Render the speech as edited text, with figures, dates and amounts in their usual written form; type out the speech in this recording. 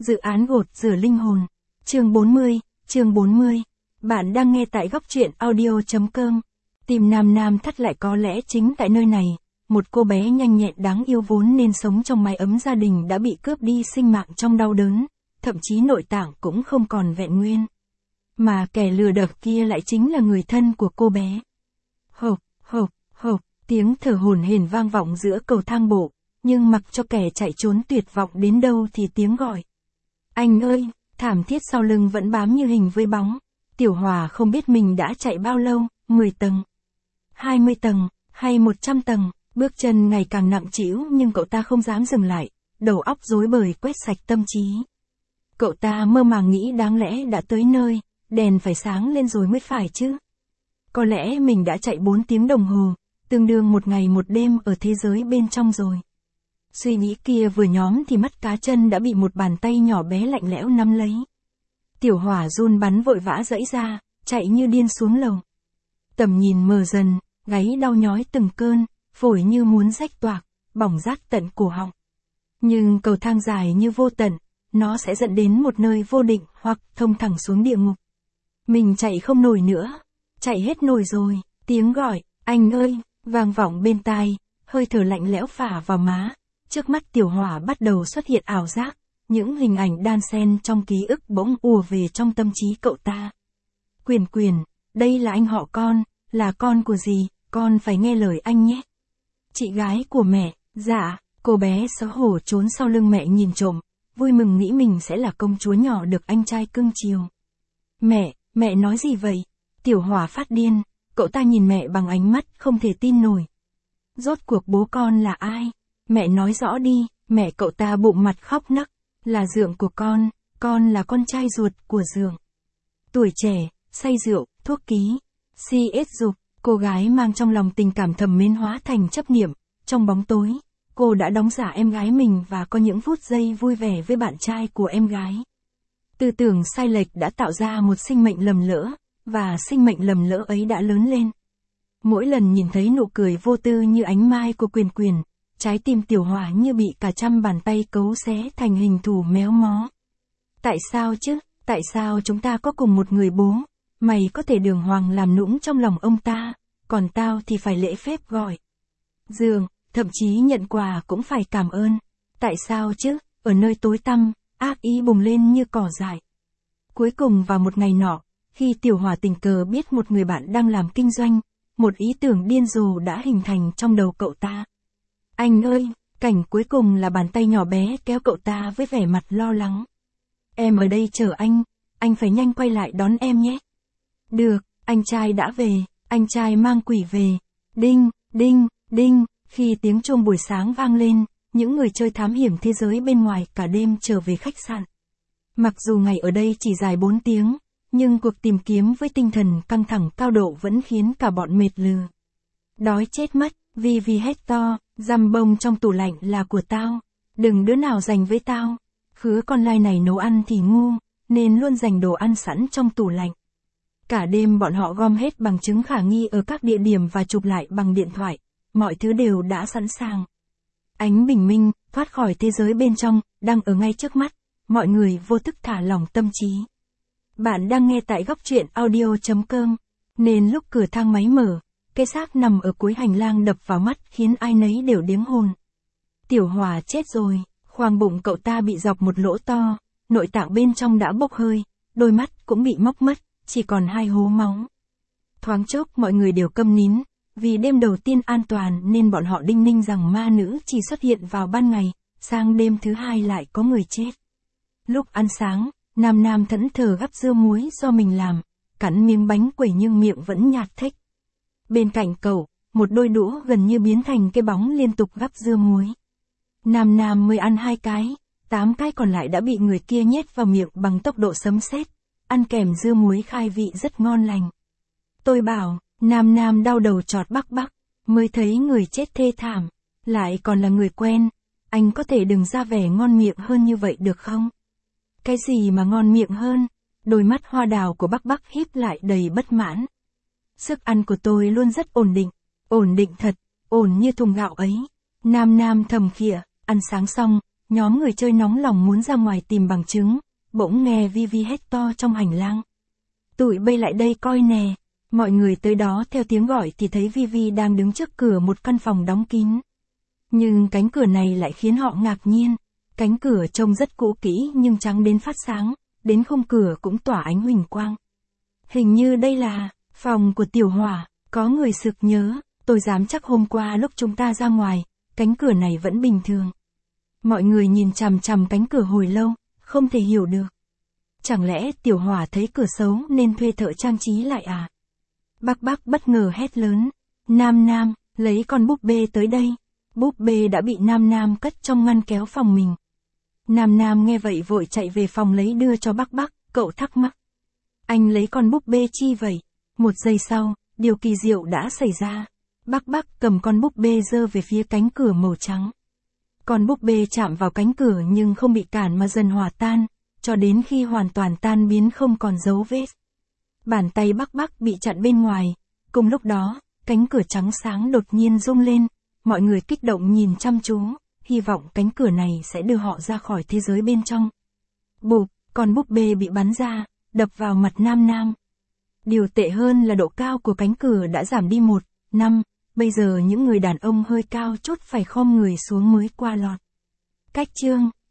Dự án gột rửa linh hồn. Chương 40. Bạn đang nghe tại góc truyện audio.com. Tim Nam Nam thắt lại có lẽ chính tại nơi này, một cô bé nhanh nhẹn đáng yêu vốn nên sống trong mái ấm gia đình đã bị cướp đi sinh mạng trong đau đớn, thậm chí nội tạng cũng không còn vẹn nguyên. Mà kẻ lừa đập kia lại chính là người thân của cô bé. Hộp, hộp, hộp, tiếng thở hổn hển vang vọng giữa cầu thang bộ, nhưng mặc cho kẻ chạy trốn tuyệt vọng đến đâu thì tiếng gọi. Anh ơi, thảm thiết sau lưng vẫn bám như hình với bóng. Tiểu Hòa không biết mình đã chạy bao lâu, 10 tầng, 20 tầng, hay 100 tầng, bước chân ngày càng nặng trĩu nhưng cậu ta không dám dừng lại, đầu óc rối bời quét sạch tâm trí. Cậu ta mơ màng nghĩ đáng lẽ đã tới nơi, đèn phải sáng lên rồi mới phải chứ. Có lẽ mình đã chạy 4 tiếng đồng hồ, tương đương một ngày một đêm ở thế giới bên trong rồi. Suy nghĩ kia vừa nhóm thì mắt cá chân đã bị một bàn tay nhỏ bé lạnh lẽo nắm lấy. Tiểu Hỏa run bắn vội vã giãy ra, chạy như điên xuống lầu. Tầm nhìn mờ dần, gáy đau nhói từng cơn, phổi như muốn rách toạc, bỏng rát tận cổ họng. Nhưng cầu thang dài như vô tận, nó sẽ dẫn đến một nơi vô định hoặc thông thẳng xuống địa ngục. Mình chạy không nổi nữa, chạy hết nổi rồi, tiếng gọi, anh ơi, vang vọng bên tai, hơi thở lạnh lẽo phả vào má. Trước mắt Tiểu Hỏa bắt đầu xuất hiện ảo giác, những hình ảnh đan xen trong ký ức bỗng ùa về trong tâm trí cậu ta. Quyền, đây là anh họ con, là con của gì, con phải nghe lời anh nhé. Chị gái của mẹ, dạ, cô bé xấu hổ trốn sau lưng mẹ nhìn trộm, vui mừng nghĩ mình sẽ là công chúa nhỏ được anh trai cưng chiều. Mẹ nói gì vậy? Tiểu Hỏa phát điên, cậu ta nhìn mẹ bằng ánh mắt không thể tin nổi. Rốt cuộc bố con là ai? Mẹ nói rõ đi, mẹ cậu ta bụng mặt khóc nấc, là Dượng của con là con trai ruột của Dượng. Tuổi trẻ, say rượu, thuốc ký, CS dục, cô gái mang trong lòng tình cảm thầm mến hóa thành chấp niệm, trong bóng tối, cô đã đóng giả em gái mình và có những phút giây vui vẻ với bạn trai của em gái. Tư tưởng sai lệch đã tạo ra một sinh mệnh lầm lỡ, và sinh mệnh lầm lỡ ấy đã lớn lên. Mỗi lần nhìn thấy nụ cười vô tư như ánh mai của Quyền, trái tim Tiểu Hỏa như bị cả trăm bàn tay cấu xé thành hình thù méo mó. Tại sao chứ, tại sao chúng ta có cùng một người bố, mày có thể đường hoàng làm nũng trong lòng ông ta, còn tao thì phải lễ phép gọi Dượng, thậm chí nhận quà cũng phải cảm ơn. Tại sao chứ, ở nơi tối tăm, ác ý bùng lên như cỏ dại. Cuối cùng vào một ngày nọ, khi Tiểu Hỏa tình cờ biết một người bạn đang làm kinh doanh, một ý tưởng điên rồ đã hình thành trong đầu cậu ta. Anh ơi, cảnh cuối cùng là bàn tay nhỏ bé kéo cậu ta với vẻ mặt lo lắng. Em ở đây chờ anh phải nhanh quay lại đón em nhé. Được, anh trai đã về, anh trai mang quỷ về. Đinh, đinh, đinh, khi tiếng chuông buổi sáng vang lên, những người chơi thám hiểm thế giới bên ngoài cả đêm trở về khách sạn. Mặc dù ngày ở đây chỉ dài 4 tiếng, nhưng cuộc tìm kiếm với tinh thần căng thẳng cao độ vẫn khiến cả bọn mệt lừ. Đói chết mất, vì hét to, dăm bông trong tủ lạnh là của tao, đừng đứa nào giành với tao. Khứa con lai này nấu ăn thì ngu, nên luôn dành đồ ăn sẵn trong tủ lạnh. Cả đêm bọn họ gom hết bằng chứng khả nghi ở các địa điểm và chụp lại bằng điện thoại, mọi thứ đều đã sẵn sàng. Ánh bình minh, thoát khỏi thế giới bên trong, đang ở ngay trước mắt, mọi người vô thức thả lỏng tâm trí. Bạn đang nghe tại góc truyện audio.com, nên lúc cửa thang máy mở, cái xác nằm ở cuối hành lang đập vào mắt khiến ai nấy đều điếng hồn. Tiểu Hỏa chết rồi, khoang bụng cậu ta bị dọc một lỗ to, nội tạng bên trong đã bốc hơi, đôi mắt cũng bị móc mất, chỉ còn 2 hố máu. Thoáng chốc mọi người đều câm nín, vì đêm đầu tiên an toàn nên bọn họ đinh ninh rằng ma nữ chỉ xuất hiện vào ban ngày, sang đêm thứ hai lại có người chết. Lúc ăn sáng, Nam thẫn thờ gắp dưa muối do mình làm, cắn miếng bánh quẩy nhưng miệng vẫn nhạt thích. Bên cạnh cậu, một đôi đũa gần như biến thành cái bóng liên tục gắp dưa muối. Nam mới ăn 2 cái, 8 cái còn lại đã bị người kia nhét vào miệng bằng tốc độ sấm sét, ăn kèm dưa muối khai vị rất ngon lành. Tôi bảo, Nam đau đầu chọt bắc, mới thấy người chết thê thảm, lại còn là người quen, anh có thể đừng ra vẻ ngon miệng hơn như vậy được không? Cái gì mà ngon miệng hơn? Đôi mắt hoa đào của Bắc híp lại đầy bất mãn. Sức ăn của tôi luôn rất ổn định thật, ổn như thùng gạo ấy. Nam thầm khịa, ăn sáng xong, Nhóm người chơi nóng lòng muốn ra ngoài tìm bằng chứng, bỗng nghe Vivi hét to trong hành lang. Tụi bay lại đây coi nè. Mọi người tới đó theo tiếng gọi thì thấy Vivi đang đứng trước cửa một căn phòng đóng kín. Nhưng cánh cửa này lại khiến họ ngạc nhiên. Cánh cửa trông rất cũ kỹ nhưng trắng đến phát sáng, đến khung cửa cũng tỏa ánh huỳnh quang. Hình như đây là phòng của Tiểu Hỏa, có người sực nhớ, tôi dám chắc hôm qua lúc chúng ta ra ngoài, cánh cửa này vẫn bình thường. Mọi người nhìn chằm chằm cánh cửa hồi lâu, không thể hiểu được. Chẳng lẽ Tiểu Hỏa thấy cửa xấu nên thuê thợ trang trí lại à? Bác bất ngờ hét lớn. Nam, lấy con búp bê tới đây. Búp bê đã bị Nam cất trong ngăn kéo phòng mình. Nam nghe vậy vội chạy về phòng lấy đưa cho bác, cậu thắc mắc. Anh lấy con búp bê chi vậy? Một giây sau, điều kỳ diệu đã xảy ra. Bác cầm con búp bê giơ về phía cánh cửa màu trắng. Con búp bê chạm vào cánh cửa nhưng không bị cản mà dần hòa tan, cho đến khi hoàn toàn tan biến không còn dấu vết. Bàn tay bác bị chặn bên ngoài. Cùng lúc đó, cánh cửa trắng sáng đột nhiên rung lên. Mọi người kích động nhìn chăm chú, hy vọng cánh cửa này sẽ đưa họ ra khỏi thế giới bên trong. Bụp, con búp bê bị bắn ra, đập vào mặt Nam. Điều tệ hơn là độ cao của cánh cửa đã giảm đi 1,5, bây giờ những người đàn ông hơi cao chút phải khom người xuống mới qua lọt. Cách chương